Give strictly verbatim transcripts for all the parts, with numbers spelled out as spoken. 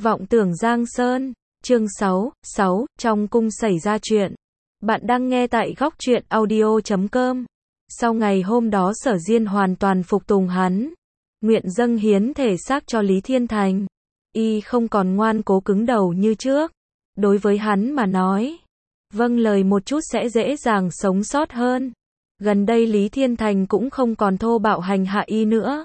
Vọng tưởng Giang Sơn, chương sáu, sáu, trong cung xảy ra chuyện. Bạn đang nghe tại góc truyện audio chấm com. Sau ngày hôm đó Sở Diên hoàn toàn phục tùng hắn, nguyện dâng hiến thể xác cho Lý Thiên Thành. Y không còn ngoan cố cứng đầu như trước. Đối với hắn mà nói, vâng lời một chút sẽ dễ dàng sống sót hơn. Gần đây Lý Thiên Thành cũng không còn thô bạo hành hạ Y nữa.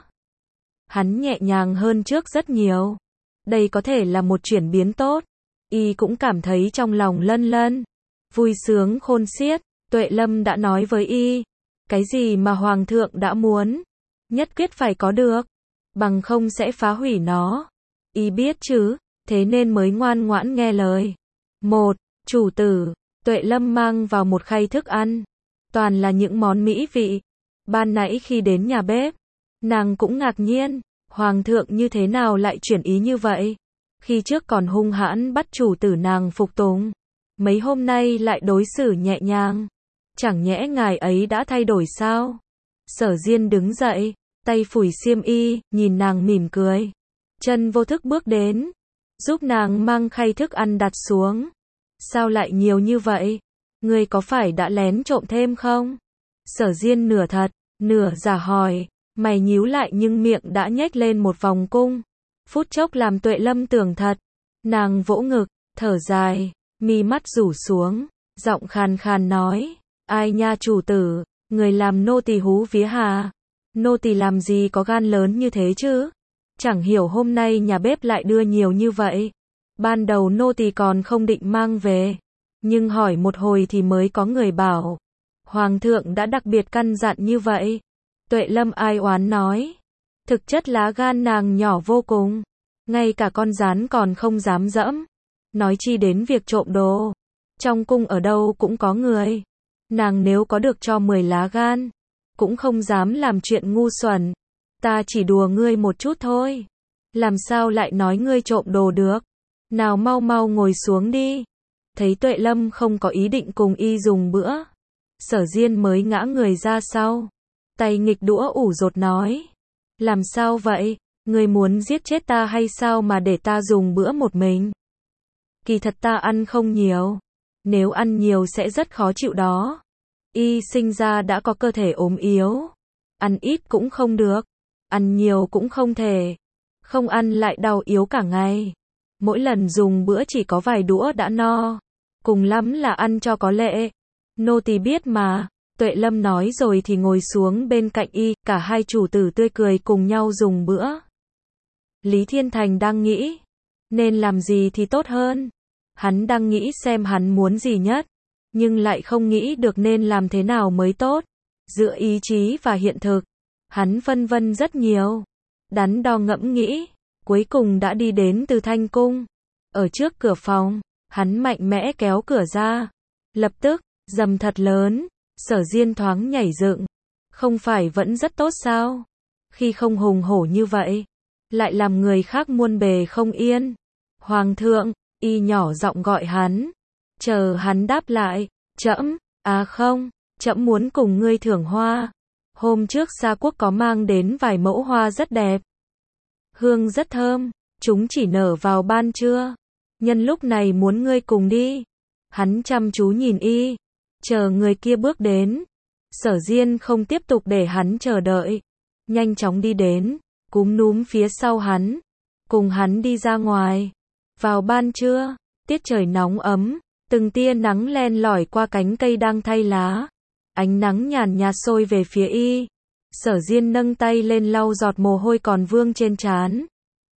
Hắn nhẹ nhàng hơn trước rất nhiều. Đây có thể là một chuyển biến tốt. Y cũng cảm thấy trong lòng lân lân, vui sướng khôn xiết. Tuệ Lâm đã nói với Y, cái gì mà Hoàng thượng đã muốn, nhất quyết phải có được, bằng không sẽ phá hủy nó. Y biết chứ, thế nên mới ngoan ngoãn nghe lời. Một, chủ tử, Tuệ Lâm mang vào một khay thức ăn, toàn là những món mỹ vị. Ban nãy khi đến nhà bếp, nàng cũng ngạc nhiên, Hoàng thượng như thế nào lại chuyển ý như vậy? Khi trước còn hung hãn bắt chủ tử nàng phục tùng, mấy hôm nay lại đối xử nhẹ nhàng. Chẳng nhẽ ngài ấy đã thay đổi sao? Sở Diên đứng dậy, tay phủi xiêm y, nhìn nàng mỉm cười. Chân vô thức bước đến, giúp nàng mang khay thức ăn đặt xuống. Sao lại nhiều như vậy? Ngươi có phải đã lén trộm thêm không? Sở Diên nửa thật, nửa giả hỏi, mày nhíu lại nhưng miệng đã nhếch lên một vòng cung. Phút chốc làm Tuệ Lâm tưởng thật. Nàng vỗ ngực, thở dài, mi mắt rủ xuống, giọng khàn khàn nói, ai nha chủ tử, người làm nô tỳ hú vía hà. Nô tỳ làm gì có gan lớn như thế chứ? Chẳng hiểu hôm nay nhà bếp lại đưa nhiều như vậy. Ban đầu nô tỳ còn không định mang về, nhưng hỏi một hồi thì mới có người bảo Hoàng thượng đã đặc biệt căn dặn như vậy. Tuệ Lâm ai oán nói, thực chất lá gan nàng nhỏ vô cùng, ngay cả con gián còn không dám dẫm, nói chi đến việc trộm đồ. Trong cung ở đâu cũng có người, nàng nếu có được cho mười lá gan, cũng không dám làm chuyện ngu xuẩn. Ta chỉ đùa ngươi một chút thôi, làm sao lại nói ngươi trộm đồ được? Nào mau mau ngồi xuống đi. Thấy Tuệ Lâm không có ý định cùng Y dùng bữa, Sở Diên mới ngã người ra sau, tay nghịch đũa ủ rột nói, làm sao vậy? Ngươi muốn giết chết ta hay sao mà để ta dùng bữa một mình? Kỳ thật ta ăn không nhiều, nếu ăn nhiều sẽ rất khó chịu đó. Y sinh ra đã có cơ thể ốm yếu, ăn ít cũng không được, ăn nhiều cũng không thể, không ăn lại đau yếu cả ngày. Mỗi lần dùng bữa chỉ có vài đũa đã no, cùng lắm là ăn cho có lệ. Nô tỳ biết mà. Tuệ Lâm nói rồi thì ngồi xuống bên cạnh Y, cả hai chủ tử tươi cười cùng nhau dùng bữa. Lý Thiên Thành đang nghĩ, nên làm gì thì tốt hơn. Hắn đang nghĩ xem hắn muốn gì nhất, nhưng lại không nghĩ được nên làm thế nào mới tốt. Giữa ý chí và hiện thực, hắn phân vân rất nhiều, đắn đo ngẫm nghĩ, cuối cùng đã đi đến Từ Thanh Cung. Ở trước cửa phòng, hắn mạnh mẽ kéo cửa ra, lập tức, rầm thật lớn. Sở Diên thoáng nhảy dựng, không phải vẫn rất tốt sao? Khi không hùng hổ như vậy, lại làm người khác muôn bề không yên. Hoàng thượng, Y nhỏ giọng gọi hắn, chờ hắn đáp lại, trẫm, à không, trẫm muốn cùng ngươi thưởng hoa. Hôm trước Sa Quốc có mang đến vài mẫu hoa rất đẹp, hương rất thơm, chúng chỉ nở vào ban trưa. Nhân lúc này muốn ngươi cùng đi. Hắn chăm chú nhìn Y, chờ người kia bước đến. Sở Diên không tiếp tục để hắn chờ đợi, nhanh chóng đi đến, cúm núm phía sau hắn, cùng hắn đi ra ngoài. Vào ban trưa, tiết trời nóng ấm, từng tia nắng len lỏi qua cánh cây đang thay lá, ánh nắng nhàn nhạt sôi về phía Y. Sở Diên nâng tay lên lau giọt mồ hôi còn vương trên trán.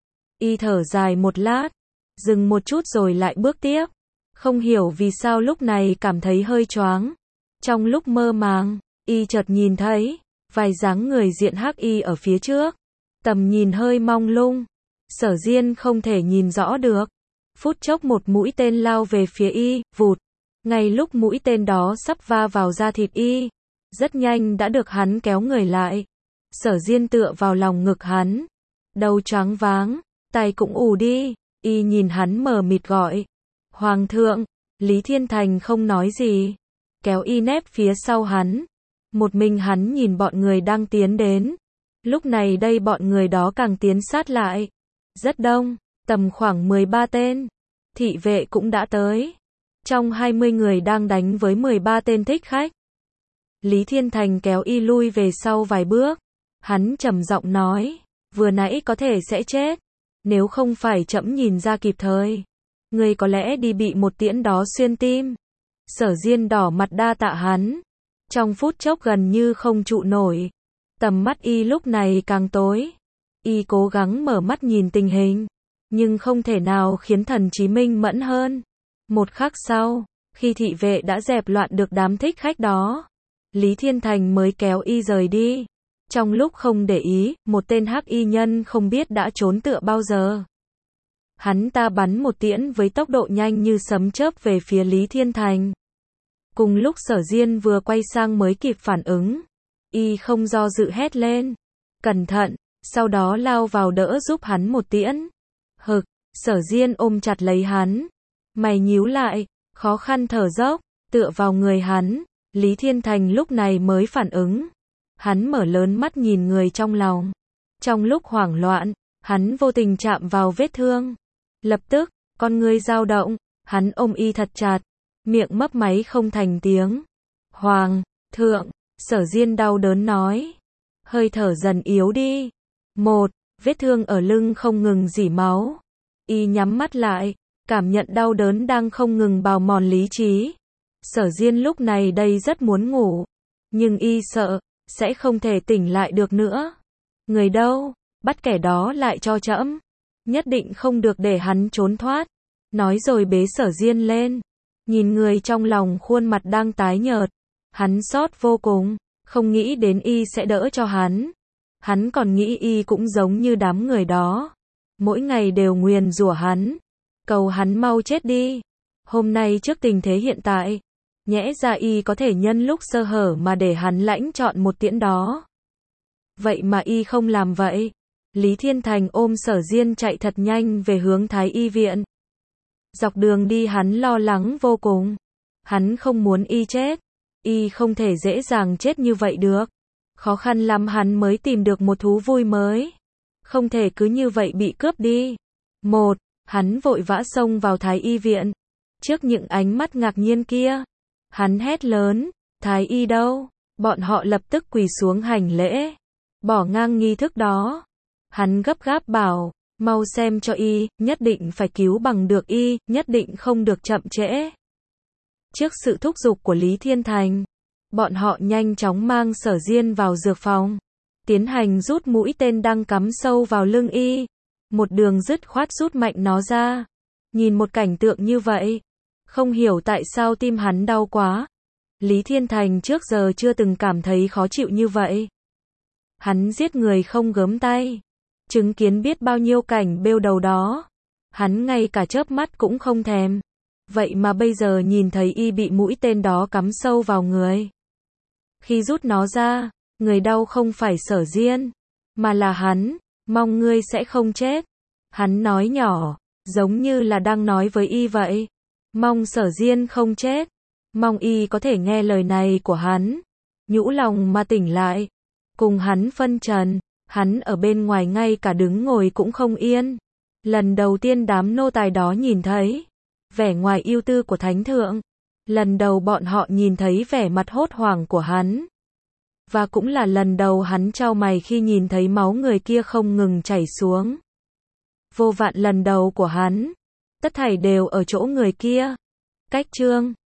Y thở dài một lát, dừng một chút rồi lại bước tiếp. Không hiểu vì sao lúc này cảm thấy hơi choáng. Trong lúc mơ màng, Y chợt nhìn thấy vài dáng người diện hắc Y ở phía trước. Tầm nhìn hơi mong lung, Sở Diên không thể nhìn rõ được. Phút chốc một mũi tên lao về phía Y, vụt. Ngay lúc mũi tên đó sắp va vào da thịt Y, rất nhanh đã được hắn kéo người lại. Sở Diên tựa vào lòng ngực hắn, đầu choáng váng, tay cũng ù đi. Y nhìn hắn mờ mịt gọi, Hoàng thượng. Lý Thiên Thành không nói gì, kéo Y nép phía sau hắn. Một mình hắn nhìn bọn người đang tiến đến. Lúc này đây bọn người đó càng tiến sát lại, rất đông, tầm khoảng mười ba tên. Thị vệ cũng đã tới. Trong hai mươi người đang đánh với mười ba tên thích khách. Lý Thiên Thành kéo y lui về sau vài bước. Hắn trầm giọng nói, vừa nãy có thể sẽ chết. Nếu không phải trẫm nhìn ra kịp thời, ngươi có lẽ đi bị một tiễn đó xuyên tim. Sở Diên đỏ mặt đa tạ hắn. Trong phút chốc gần như không trụ nổi. Tầm mắt y lúc này càng tối. Y cố gắng mở mắt nhìn tình hình, nhưng không thể nào khiến thần trí minh mẫn hơn. Một khắc sau, khi thị vệ đã dẹp loạn được đám thích khách đó, Lý Thiên Thành mới kéo y rời đi. Trong lúc không để ý, một tên hắc y nhân không biết đã trốn tựa bao giờ. Hắn ta bắn một tiễn với tốc độ nhanh như sấm chớp về phía Lý Thiên Thành. Cùng lúc Sở Diên vừa quay sang mới kịp phản ứng. Y không do dự hét lên, cẩn thận, sau đó lao vào đỡ giúp hắn một tiễn. Hực, Sở Diên ôm chặt lấy hắn. Mày nhíu lại, khó khăn thở dốc, tựa vào người hắn. Lý Thiên Thành lúc này mới phản ứng. Hắn mở lớn mắt nhìn người trong lòng. Trong lúc hoảng loạn, hắn vô tình chạm vào vết thương. Lập tức, con người dao động, hắn ôm y thật chặt, miệng mấp máy không thành tiếng. Hoàng thượng, Sở Diên đau đớn nói. Hơi thở dần yếu đi. Một, vết thương ở lưng không ngừng rỉ máu. Y nhắm mắt lại, cảm nhận đau đớn đang không ngừng bào mòn lý trí. Sở Diên lúc này đây rất muốn ngủ, nhưng y sợ sẽ không thể tỉnh lại được nữa. Người đâu, bắt kẻ đó lại cho trẫm, nhất định không được để hắn trốn thoát. Nói rồi bế Sở Diên lên, nhìn người trong lòng khuôn mặt đang tái nhợt, hắn xót vô cùng, không nghĩ đến y sẽ đỡ cho hắn. Hắn còn nghĩ y cũng giống như đám người đó, mỗi ngày đều nguyền rủa hắn, cầu hắn mau chết đi. Hôm nay trước tình thế hiện tại, nhẽ ra y có thể nhân lúc sơ hở mà để hắn lãnh chọn một tiễn đó. Vậy mà y không làm vậy. Lý Thiên Thành ôm Sở Diên chạy thật nhanh về hướng Thái Y viện. Dọc đường đi hắn lo lắng vô cùng. Hắn không muốn y chết. Y không thể dễ dàng chết như vậy được. Khó khăn lắm hắn mới tìm được một thú vui mới. Không thể cứ như vậy bị cướp đi. Một, hắn vội vã xông vào Thái Y viện. Trước những ánh mắt ngạc nhiên kia, hắn hét lớn, Thái Y đâu? Bọn họ lập tức quỳ xuống hành lễ, bỏ ngang nghi thức đó. Hắn gấp gáp bảo, mau xem cho y, nhất định phải cứu bằng được y, nhất định không được chậm trễ. Trước sự thúc giục của Lý Thiên Thành, bọn họ nhanh chóng mang Sở Diên vào dược phòng, tiến hành rút mũi tên đang cắm sâu vào lưng y, một đường dứt khoát rút mạnh nó ra. Nhìn một cảnh tượng như vậy, không hiểu tại sao tim hắn đau quá. Lý Thiên Thành trước giờ chưa từng cảm thấy khó chịu như vậy. Hắn giết người không gớm tay, chứng kiến biết bao nhiêu cảnh bêu đầu đó. Hắn ngay cả chớp mắt cũng không thèm. Vậy mà bây giờ nhìn thấy y bị mũi tên đó cắm sâu vào người. Khi rút nó ra, người đau không phải Sở Diên, mà là hắn, mong ngươi sẽ không chết. Hắn nói nhỏ, giống như là đang nói với y vậy. Mong Sở Diên không chết. Mong y có thể nghe lời này của hắn, nhũ lòng mà tỉnh lại. Cùng hắn phân trần, hắn ở bên ngoài ngay cả đứng ngồi cũng không yên. Lần đầu tiên đám nô tài đó nhìn thấy vẻ ngoài ưu tư của thánh thượng. Lần đầu bọn họ nhìn thấy vẻ mặt hốt hoảng của hắn. Và cũng là lần đầu hắn chau mày khi nhìn thấy máu người kia không ngừng chảy xuống. Vô vạn lần đầu của hắn, tất thảy đều ở chỗ người kia. Cách chương